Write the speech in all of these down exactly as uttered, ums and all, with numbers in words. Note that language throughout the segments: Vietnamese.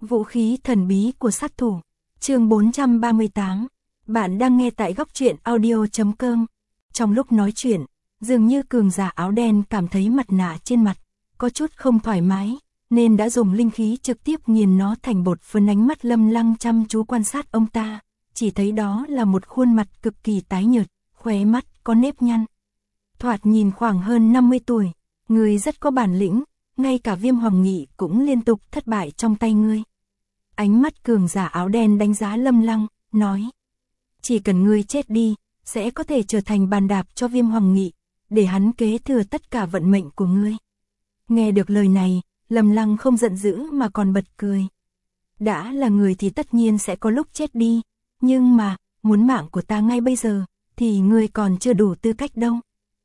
Vũ khí thần bí của sát thủ. Chương bốn trăm ba mươi tám. Bạn đang nghe tại góc truyện audio chấm com. Trong lúc nói chuyện, dường như cường giả áo đen cảm thấy mặt nạ trên mặt có chút không thoải mái, nên đã dùng linh khí trực tiếp nghiền nó thành bột phấn. Ánh mắt Lâm Lăng chăm chú quan sát ông ta, chỉ thấy đó là một khuôn mặt cực kỳ tái nhợt, khóe mắt có nếp nhăn. Thoạt nhìn khoảng hơn năm mươi tuổi, người rất có bản lĩnh, ngay cả Viêm Hoàng Nghị cũng liên tục thất bại trong tay ngươi. Ánh mắt cường giả áo đen đánh giá Lâm Lăng, nói: chỉ cần ngươi chết đi, sẽ có thể trở thành bàn đạp cho Viêm Hoàng Nghị, để hắn kế thừa tất cả vận mệnh của ngươi. Nghe được lời này, Lâm Lăng không giận dữ mà còn bật cười. Đã là người thì tất nhiên sẽ có lúc chết đi, nhưng mà, muốn mạng của ta ngay bây giờ, thì ngươi còn chưa đủ tư cách đâu.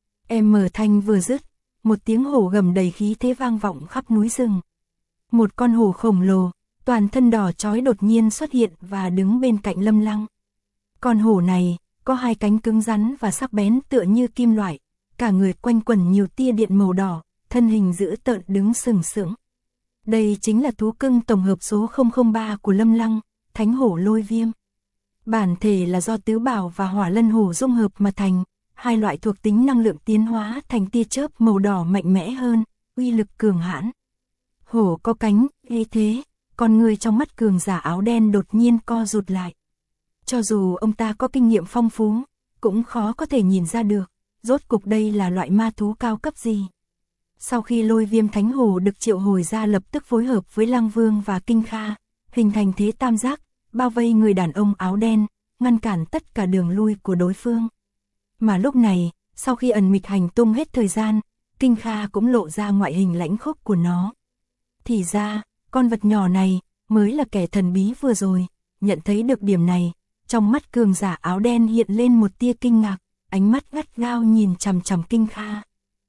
Em mở thanh vừa dứt, một tiếng hổ gầm đầy khí thế vang vọng khắp núi rừng. Một con hổ khổng lồ, toàn thân đỏ chói đột nhiên xuất hiện và đứng bên cạnh Lâm Lăng. Con hổ này, có hai cánh cứng rắn và sắc bén tựa như kim loại, cả người quanh quẩn nhiều tia điện màu đỏ, thân hình dữ tợn đứng sừng sững. Đây chính là thú cưng tổng hợp số không không ba của Lâm Lăng, Thánh Hổ Lôi Viêm. Bản thể là do tứ bảo và hỏa lân hổ dung hợp mà thành, hai loại thuộc tính năng lượng tiến hóa thành tia chớp màu đỏ mạnh mẽ hơn, uy lực cường hãn. Hổ có cánh, ê thế, con người trong mắt cường giả áo đen đột nhiên co rụt lại. Cho dù ông ta có kinh nghiệm phong phú, cũng khó có thể nhìn ra được, rốt cục đây là loại ma thú cao cấp gì. Sau khi Lôi Viêm Thánh Hổ được triệu hồi ra, lập tức phối hợp với Lăng Vương và Kinh Kha, hình thành thế tam giác, bao vây người đàn ông áo đen, ngăn cản tất cả đường lui của đối phương. Mà lúc này, sau khi ẩn mịch hành tung hết thời gian, Kinh Kha cũng lộ ra ngoại hình lãnh khốc của nó. Thì ra, con vật nhỏ này mới là kẻ thần bí vừa rồi. Nhận thấy được điểm này, trong mắt cường giả áo đen hiện lên một tia kinh ngạc, ánh mắt gắt gao nhìn chằm chằm Kinh Kha.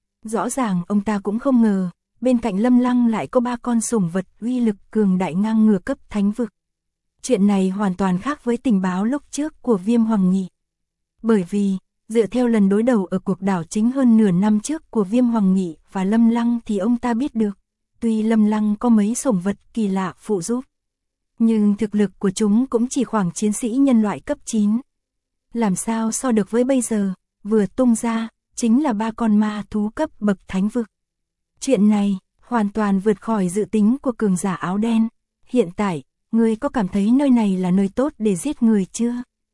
Rõ ràng ông ta cũng không ngờ, bên cạnh Lâm Lăng lại có ba con sủng vật uy lực cường đại ngang ngửa cấp thánh vực. Chuyện này hoàn toàn khác với tình báo lúc trước của Viêm Hoàng Nghị. Bởi vì, dựa theo lần đối đầu ở cuộc đảo chính hơn nửa năm trước của Viêm Hoàng Nghị và Lâm Lăng thì ông ta biết được, tuy Lâm Lăng có mấy sủng vật kỳ lạ phụ giúp, nhưng thực lực của chúng cũng chỉ khoảng chiến sĩ nhân loại cấp chín. Làm sao so được với bây giờ, vừa tung ra, chính là ba con ma thú cấp bậc thánh vực. Chuyện này, hoàn toàn vượt khỏi dự tính của cường giả áo đen. Hiện tại, ngươi có cảm thấy nơi này là nơi tốt để giết người chưa?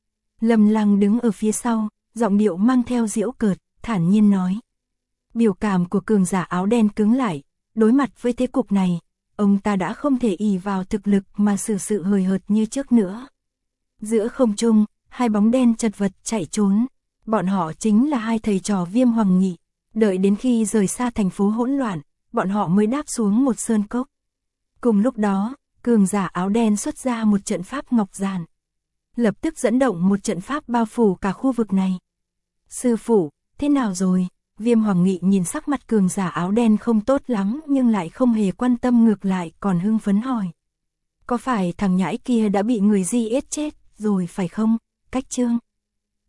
Lâm Lăng đứng ở phía sau, giọng điệu mang theo giễu cợt, thản nhiên nói. Biểu cảm của cường giả áo đen cứng lại, đối mặt với thế cục này, ông ta đã không thể ỷ vào thực lực mà xử sự hời hợt như trước nữa. Giữa không trung, hai bóng đen chật vật chạy trốn. Bọn họ chính là hai thầy trò Viêm Hoàng Nghị. Đợi đến khi rời xa thành phố hỗn loạn, bọn họ mới đáp xuống một sơn cốc. Cùng lúc đó, cường giả áo đen xuất ra một trận pháp ngọc giản, lập tức dẫn động một trận pháp bao phủ cả khu vực này. Sư phụ, thế nào rồi? Viêm Hoàng Nghị nhìn sắc mặt cường giả áo đen không tốt lắm nhưng lại không hề quan tâm, ngược lại còn hưng phấn hỏi. Có phải thằng nhãi kia đã bị người di ết chết rồi phải không? Cách Trương